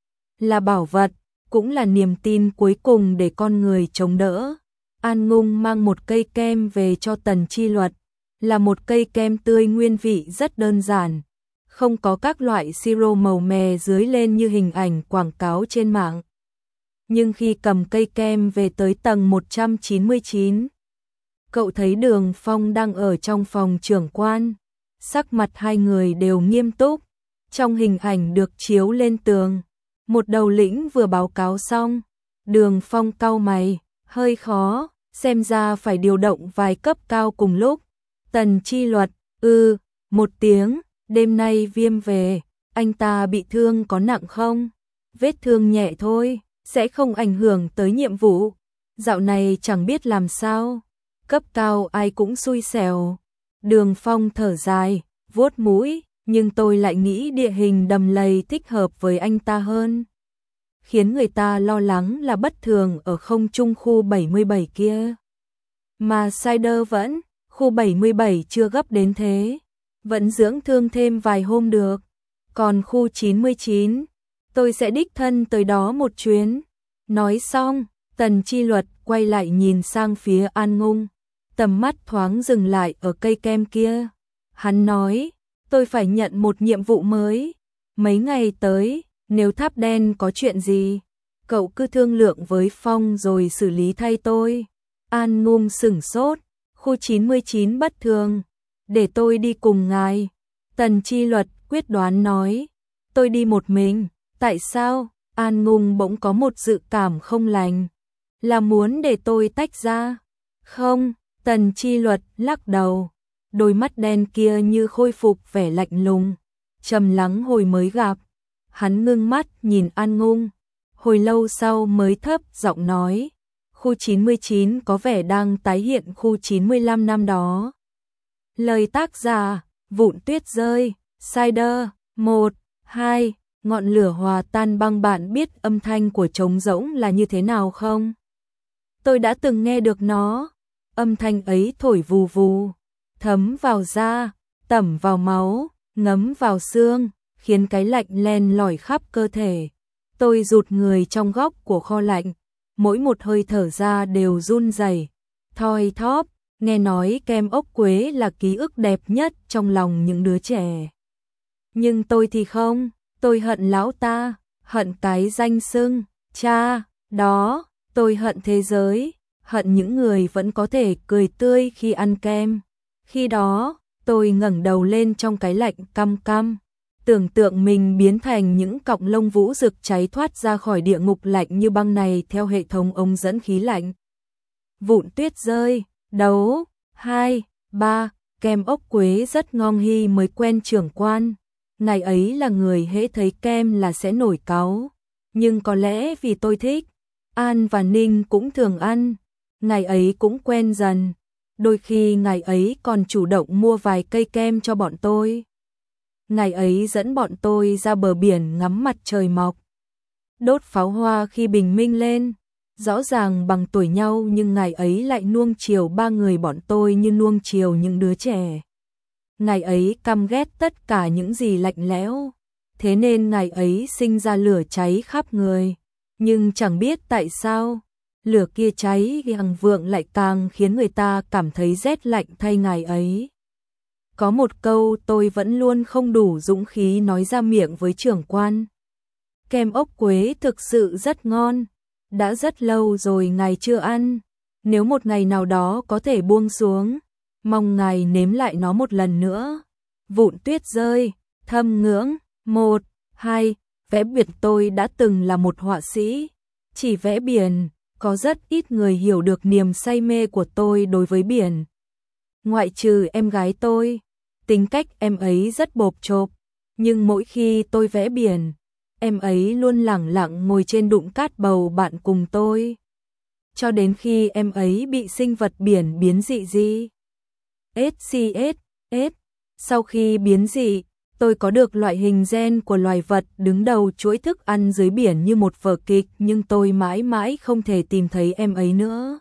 Là bảo vật, cũng là niềm tin cuối cùng để con người chống đỡ. An Ngung mang một cây kem về cho Tần Chi Luật, là một cây kem tươi nguyên vị rất đơn giản, không có các loại siro màu mè dưới lên như hình ảnh quảng cáo trên mạng. Nhưng khi cầm cây kem về tới tầng một trăm chín mươi chín, cậu thấy Đường Phong đang ở trong phòng trưởng quan, sắc mặt hai người đều nghiêm túc. Trong hình ảnh được chiếu lên tường, một đầu lĩnh vừa báo cáo xong, Đường Phong cau mày, hơi khó, xem ra phải điều động vài cấp cao cùng lúc. Tần Chi Luật, ư, ừ, một tiếng, đêm nay Viêm về, anh ta bị thương có nặng không? Vết thương nhẹ thôi, sẽ không ảnh hưởng tới nhiệm vụ. Dạo này chẳng biết làm sao, cấp cao ai cũng xui xẻo. Đường Phong thở dài, vuốt mũi, nhưng tôi lại nghĩ địa hình đầm lầy thích hợp với anh ta hơn. Khiến người ta lo lắng là bất thường ở không trung khu bảy mươi bảy kia. Mà Cider vẫn, khu bảy mươi bảy chưa gấp đến thế, vẫn dưỡng thương thêm vài hôm được. Còn khu chín mươi chín, tôi sẽ đích thân tới đó một chuyến. Nói xong, Tần Chi Luật quay lại nhìn sang phía An Ngung, tầm mắt thoáng dừng lại ở cây kem kia. Hắn nói, tôi phải nhận một nhiệm vụ mới. Mấy ngày tới, nếu tháp đen có chuyện gì, cậu cứ thương lượng với Phong rồi xử lý thay tôi. An Ngung sửng sốt, khu chín mươi chín bất thường, để tôi đi cùng ngài. Tần Chi Luật quyết đoán nói, tôi đi một mình. Tại sao? An Ngung bỗng có một dự cảm không lành. Là muốn để tôi tách ra? Không, Tần Chi Luật lắc đầu. Đôi mắt đen kia như khôi phục vẻ lạnh lùng, trầm lắng hồi mới gặp. Hắn ngưng mắt nhìn An Ngung, hồi lâu sau mới thấp giọng nói, khu chín mươi chín có vẻ đang tái hiện khu chín mươi lăm năm đó. Lời tác giả, Vụn Tuyết Rơi, Cider, một, hai, ngọn lửa hòa tan băng. Bạn biết âm thanh của trống rỗng là như thế nào không? Tôi đã từng nghe được nó, âm thanh ấy thổi vù vù, thấm vào da, tẩm vào máu, ngấm vào xương, khiến cái lạnh len lỏi khắp cơ thể. Tôi rụt người trong góc của kho lạnh, mỗi một hơi thở ra đều run rẩy, thoi thóp. Nghe nói kem ốc quế là ký ức đẹp nhất trong lòng những đứa trẻ. Nhưng tôi thì không, tôi hận lão ta, hận cái danh xưng cha đó, tôi hận thế giới, hận những người vẫn có thể cười tươi khi ăn kem. Khi đó, tôi ngẩng đầu lên trong cái lạnh căm căm, tưởng tượng mình biến thành những cọng lông vũ rực cháy thoát ra khỏi địa ngục lạnh như băng này theo hệ thống ống dẫn khí lạnh. Vụn tuyết rơi, đấu, hai, ba, kem ốc quế rất ngon hi mới quen trưởng quan. Ngày ấy là người hễ thấy kem là sẽ nổi cáu, nhưng có lẽ vì tôi thích, An và Ninh cũng thường ăn, ngày ấy cũng quen dần. Đôi khi ngày ấy còn chủ động mua vài cây kem cho bọn tôi. Ngày ấy dẫn bọn tôi ra bờ biển ngắm mặt trời mọc, đốt pháo hoa khi bình minh lên. Rõ ràng bằng tuổi nhau nhưng ngày ấy lại nuông chiều ba người bọn tôi như nuông chiều những đứa trẻ. Ngày ấy căm ghét tất cả những gì lạnh lẽo, thế nên ngày ấy sinh ra lửa cháy khắp người. Nhưng chẳng biết tại sao, lửa kia cháy hằng vượng lại càng khiến người ta cảm thấy rét lạnh thay ngày ấy. Có một câu tôi vẫn luôn không đủ dũng khí nói ra miệng với trưởng quan. Kem ốc quế thực sự rất ngon, đã rất lâu rồi ngài chưa ăn, nếu một ngày nào đó có thể buông xuống, mong ngài nếm lại nó một lần nữa. Vụn tuyết rơi, thâm ngưỡng, một, hai, vẽ biển. Tôi đã từng là một họa sĩ, chỉ vẽ biển, có rất ít người hiểu được niềm say mê của tôi đối với biển. Ngoại trừ em gái tôi, tính cách em ấy rất bộp chộp, nhưng mỗi khi tôi vẽ biển, em ấy luôn lẳng lặng ngồi trên đụng cát bầu bạn cùng tôi. Cho đến khi em ấy bị sinh vật biển biến dị gì? ét xê ét ét. Sau khi biến dị, tôi có được loại hình gen của loài vật đứng đầu chuỗi thức ăn dưới biển như một vở kịch, nhưng tôi mãi mãi không thể tìm thấy em ấy nữa.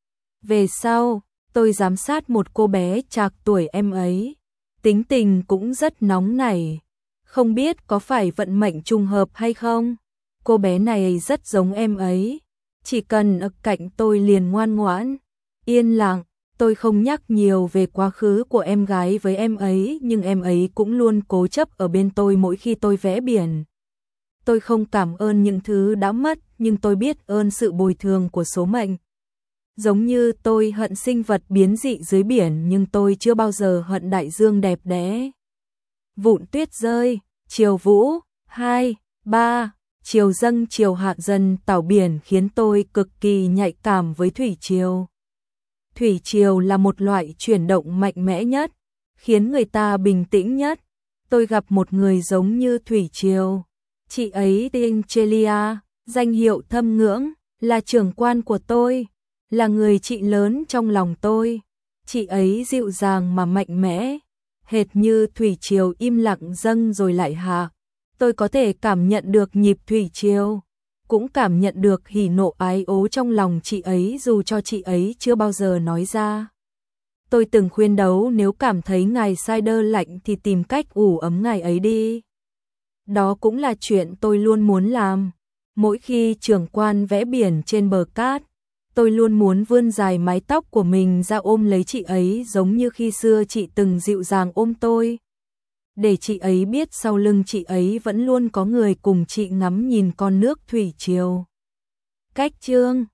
Về sau, tôi giám sát một cô bé trạc tuổi em ấy, tính tình cũng rất nóng nảy. Không biết có phải vận mệnh trùng hợp hay không? Cô bé này rất giống em ấy, chỉ cần ở cạnh tôi liền ngoan ngoãn, yên lặng. Tôi không nhắc nhiều về quá khứ của em gái với em ấy, nhưng em ấy cũng luôn cố chấp ở bên tôi mỗi khi tôi vẽ biển. Tôi không cảm ơn những thứ đã mất, nhưng tôi biết ơn sự bồi thường của số mệnh. Giống như tôi hận sinh vật biến dị dưới biển, nhưng tôi chưa bao giờ hận đại dương đẹp đẽ. Vụn tuyết rơi, chiều vũ, hai, ba, chiều dâng chiều hạ dần tảo biển khiến tôi cực kỳ nhạy cảm với thủy triều. Thủy triều là một loại chuyển động mạnh mẽ nhất, khiến người ta bình tĩnh nhất. Tôi gặp một người giống như thủy triều. Chị ấy tên Celia, danh hiệu thâm ngưỡng, là trưởng quan của tôi, là người chị lớn trong lòng tôi. Chị ấy dịu dàng mà mạnh mẽ, hệt như thủy triều im lặng dâng rồi lại hạ. Tôi có thể cảm nhận được nhịp thủy triều, cũng cảm nhận được hỉ nộ ái ố trong lòng chị ấy dù cho chị ấy chưa bao giờ nói ra. Tôi từng khuyên đấu nếu cảm thấy ngày cider lạnh thì tìm cách ủ ấm ngày ấy đi. Đó cũng là chuyện tôi luôn muốn làm. Mỗi khi trưởng quan vẽ biển trên bờ cát, tôi luôn muốn vươn dài mái tóc của mình ra ôm lấy chị ấy giống như khi xưa chị từng dịu dàng ôm tôi. Để chị ấy biết sau lưng chị ấy vẫn luôn có người cùng chị ngắm nhìn con nước thủy triều. Cách chương